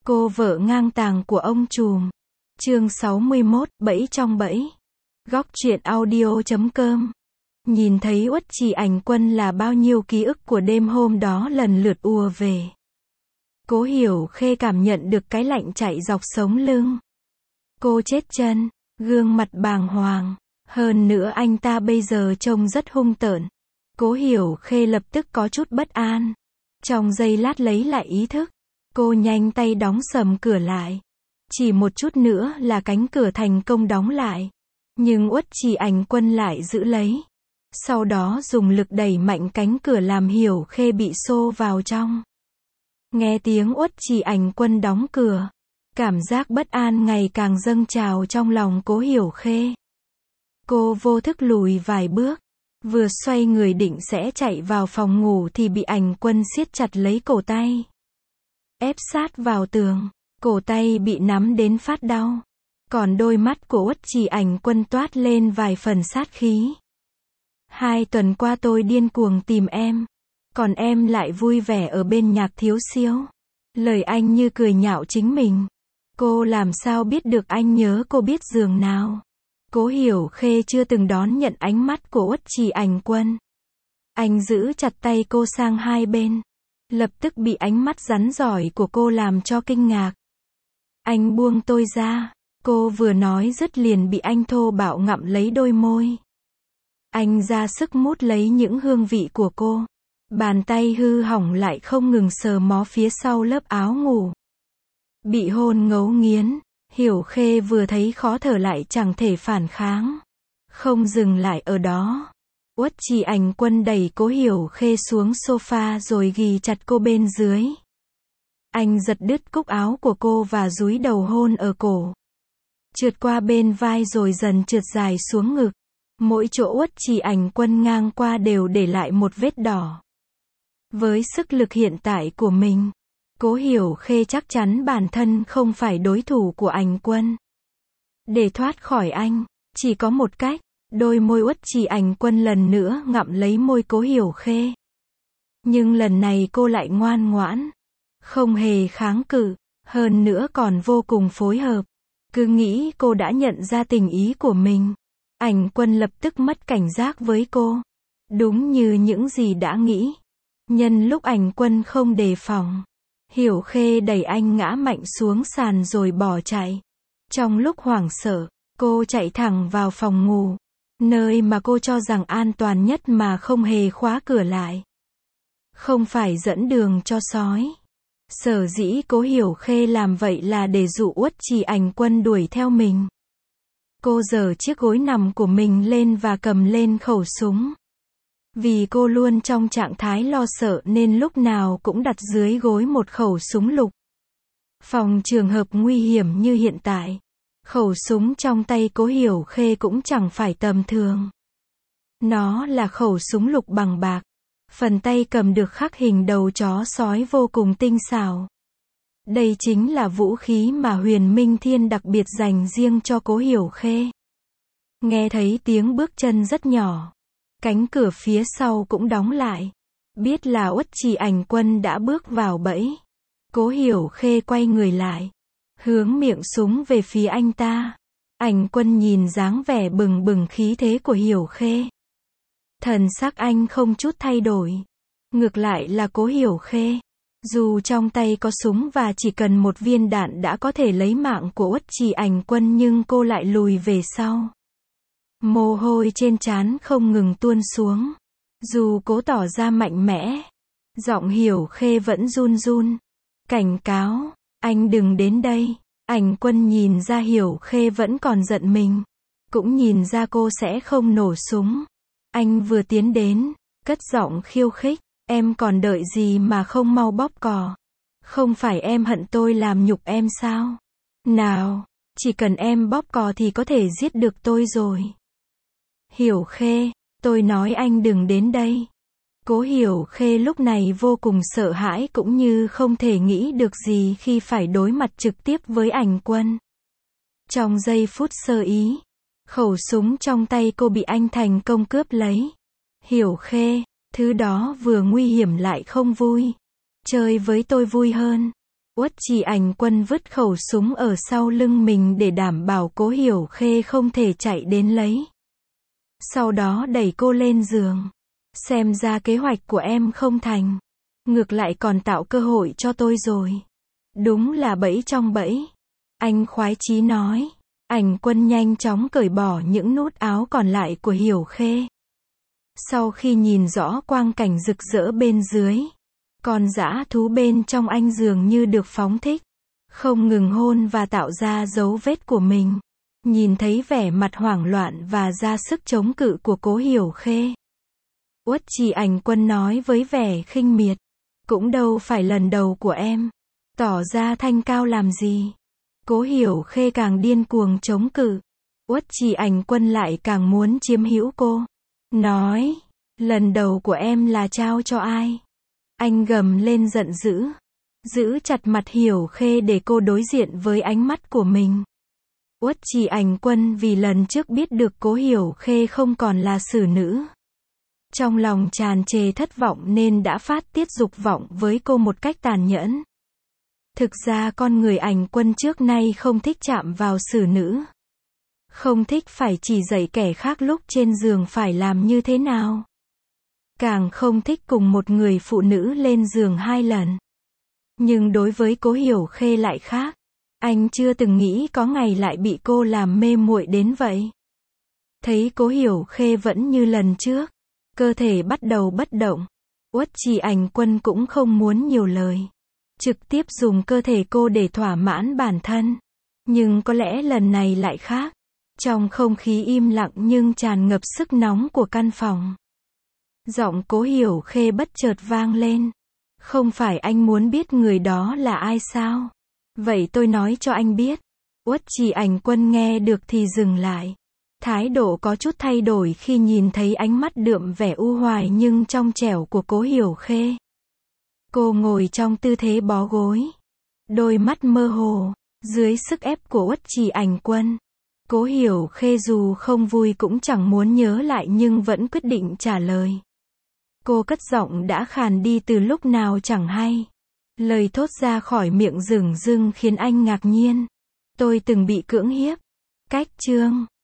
Cô vợ ngang tàng của ông trùm. Chương 61, bẫy trong bẫy. Góc truyện audio.com. Nhìn thấy Uất Trì Ảnh Quân là bao nhiêu ký ức của đêm hôm đó lần lượt ùa về. Cố Hiểu Khê cảm nhận được cái lạnh chạy dọc sống lưng. Cô chết chân, gương mặt bàng hoàng. Hơn nữa anh ta bây giờ trông rất hung tợn. Cố Hiểu Khê lập tức có chút bất an. Trong giây lát lấy lại ý thức, cô nhanh tay đóng sầm cửa lại. Chỉ một chút nữa là cánh cửa thành công đóng lại. Nhưng Uất Trì Ảnh Quân lại giữ lấy. Sau đó dùng lực đẩy mạnh cánh cửa làm Hiểu Khê bị xô vào trong. Nghe tiếng Uất Trì Ảnh Quân đóng cửa, cảm giác bất an ngày càng dâng trào trong lòng Cố Hiểu Khê. Cô vô thức lùi vài bước, vừa xoay người định sẽ chạy vào phòng ngủ thì bị Ảnh Quân siết chặt lấy cổ tay. Ép sát vào tường, cổ tay bị nắm đến phát đau. Còn đôi mắt của Uất Trì Ảnh Quân toát lên vài phần sát khí. 2 tuần qua tôi điên cuồng tìm em, còn em lại vui vẻ ở bên Nhạc Thiếu Siêu. Lời anh như cười nhạo chính mình. Cô làm sao biết được anh nhớ cô biết giường nào. Cố Hiểu Khê chưa từng đón nhận ánh mắt của Uất Trì Ảnh Quân. Anh giữ chặt tay cô sang hai bên. Lập tức bị ánh mắt rắn rỏi của cô làm cho kinh ngạc. Anh buông tôi ra. Cô vừa nói dứt liền bị anh thô bạo ngậm lấy đôi môi. Anh ra sức mút lấy những hương vị của cô. Bàn tay hư hỏng lại không ngừng sờ mó phía sau lớp áo ngủ. Bị hôn ngấu nghiến, Hiểu Khê vừa thấy khó thở lại chẳng thể phản kháng. Không dừng lại ở đó. Uất Trì Ảnh Quân đẩy Cố Hiểu Khê xuống sofa rồi ghì chặt cô bên dưới. Anh giật đứt cúc áo của cô và dúi đầu hôn ở cổ. Trượt qua bên vai rồi dần trượt dài xuống ngực. Mỗi chỗ Uất Trì Ảnh Quân ngang qua đều để lại một vết đỏ. Với sức lực hiện tại của mình, Cố Hiểu Khê chắc chắn bản thân không phải đối thủ của Ảnh Quân. Để thoát khỏi anh, chỉ có một cách. Đôi môi Uất Trì Ảnh Quân lần nữa ngậm lấy môi Cố Hiểu Khê. Nhưng lần này cô lại ngoan ngoãn, không hề kháng cự, hơn nữa còn vô cùng phối hợp. Cứ nghĩ cô đã nhận ra tình ý của mình. Ảnh Quân lập tức mất cảnh giác với cô. Đúng như những gì đã nghĩ. Nhân lúc Ảnh Quân không đề phòng, Hiểu Khê đẩy anh ngã mạnh xuống sàn rồi bỏ chạy. Trong lúc hoảng sợ, cô chạy thẳng vào phòng ngủ, nơi mà cô cho rằng an toàn nhất mà không hề khóa cửa lại. Không phải dẫn đường cho sói. Sở dĩ Cố Hiểu Khê làm vậy là để dụ Uất Trì Ảnh Quân đuổi theo mình. Cô giở chiếc gối nằm của mình lên và cầm lên khẩu súng. Vì cô luôn trong trạng thái lo sợ nên lúc nào cũng đặt dưới gối một khẩu súng lục. Phòng trường hợp nguy hiểm như hiện tại, khẩu súng trong tay Cố Hiểu Khê cũng chẳng phải tầm thường. Nó là khẩu súng lục bằng bạc. Phần tay cầm được khắc hình đầu chó sói vô cùng tinh xảo. Đây chính là vũ khí mà Huyền Minh Thiên đặc biệt dành riêng cho Cố Hiểu Khê. Nghe thấy tiếng bước chân rất nhỏ. Cánh cửa phía sau cũng đóng lại. Biết là Uất Trì Ảnh Quân đã bước vào bẫy. Cố Hiểu Khê quay người lại, hướng miệng súng về phía anh ta. Ảnh Quân nhìn dáng vẻ bừng bừng khí thế của Hiểu Khê. Thần sắc anh không chút thay đổi. Ngược lại là Cố Hiểu Khê. Dù trong tay có súng và chỉ cần một viên đạn đã có thể lấy mạng của Uất Trì Ảnh Quân nhưng cô lại lùi về sau. Mồ hôi trên trán không ngừng tuôn xuống. Dù cố tỏ ra mạnh mẽ, giọng Hiểu Khê vẫn run run. Cảnh cáo, anh đừng đến đây. Ảnh Quân nhìn ra Hiểu Khê vẫn còn giận mình. Cũng nhìn ra cô sẽ không nổ súng. Anh vừa tiến đến, cất giọng khiêu khích. Em còn đợi gì mà không mau bóp cò. Không phải em hận tôi làm nhục em sao? Nào, chỉ cần em bóp cò thì có thể giết được tôi rồi. Hiểu Khê, tôi nói anh đừng đến đây. Cố Hiểu Khê lúc này vô cùng sợ hãi cũng như không thể nghĩ được gì khi phải đối mặt trực tiếp với Ảnh Quân. Trong giây phút sơ ý, khẩu súng trong tay cô bị anh thành công cướp lấy. Hiểu Khê, thứ đó vừa nguy hiểm lại không vui. Chơi với tôi vui hơn. Uất Trì Ảnh Quân vứt khẩu súng ở sau lưng mình để đảm bảo Cố Hiểu Khê không thể chạy đến lấy. Sau đó đẩy cô lên giường. Xem ra kế hoạch của em không thành. Ngược lại còn tạo cơ hội cho tôi rồi. Đúng là bẫy trong bẫy. Anh khoái chí nói. Ảnh Quân nhanh chóng cởi bỏ những nút áo còn lại của Hiểu Khê. Sau khi nhìn rõ quang cảnh rực rỡ bên dưới, con dã thú bên trong anh dường như được phóng thích, không ngừng hôn và tạo ra dấu vết của mình. Nhìn thấy vẻ mặt hoảng loạn và ra sức chống cự của Cố Hiểu Khê, Uất Trì Ảnh Quân nói với vẻ khinh miệt. Cũng đâu phải lần đầu của em. Tỏ ra thanh cao làm gì. Cố Hiểu Khê càng điên cuồng chống cự. Uất Trì Ảnh Quân lại càng muốn chiếm hữu cô. Nói, lần đầu của em là trao cho ai? Anh gầm lên giận dữ. Giữ chặt mặt Hiểu Khê để cô đối diện với ánh mắt của mình. Uất Trì Ảnh Quân vì lần trước biết được Cố Hiểu Khê không còn là xử nữ. Trong lòng tràn trề thất vọng nên đã phát tiết dục vọng với cô một cách tàn nhẫn. Thực ra con người Ảnh Quân trước nay không thích chạm vào xử nữ. Không thích phải chỉ dạy kẻ khác lúc trên giường phải làm như thế nào. Càng không thích cùng một người phụ nữ lên giường 2 lần. Nhưng đối với Cố Hiểu Khê lại khác. Anh chưa từng nghĩ có ngày lại bị cô làm mê muội đến vậy. Thấy Cố Hiểu Khê vẫn như lần trước. Cơ thể bắt đầu bất động. Uất Trì Ảnh Quân cũng không muốn nhiều lời. Trực tiếp dùng cơ thể cô để thỏa mãn bản thân. Nhưng có lẽ lần này lại khác. Trong không khí im lặng nhưng tràn ngập sức nóng của căn phòng, giọng Cố Hiểu Khê bất chợt vang lên. Không phải anh muốn biết người đó là ai sao? Vậy tôi nói cho anh biết. Uất Trì Ảnh Quân nghe được thì dừng lại. Thái độ có chút thay đổi khi nhìn thấy ánh mắt đượm vẻ u hoài nhưng trong trẻo của Cố Hiểu Khê. Cô ngồi trong tư thế bó gối. Đôi mắt mơ hồ. Dưới sức ép của Uất Trì Ảnh Quân, Cố Hiểu Khê dù không vui cũng chẳng muốn nhớ lại nhưng vẫn quyết định trả lời. Cô cất giọng đã khàn đi từ lúc nào chẳng hay. Lời thốt ra khỏi miệng dửng dưng khiến anh ngạc nhiên. Tôi từng bị cưỡng hiếp. Cách chương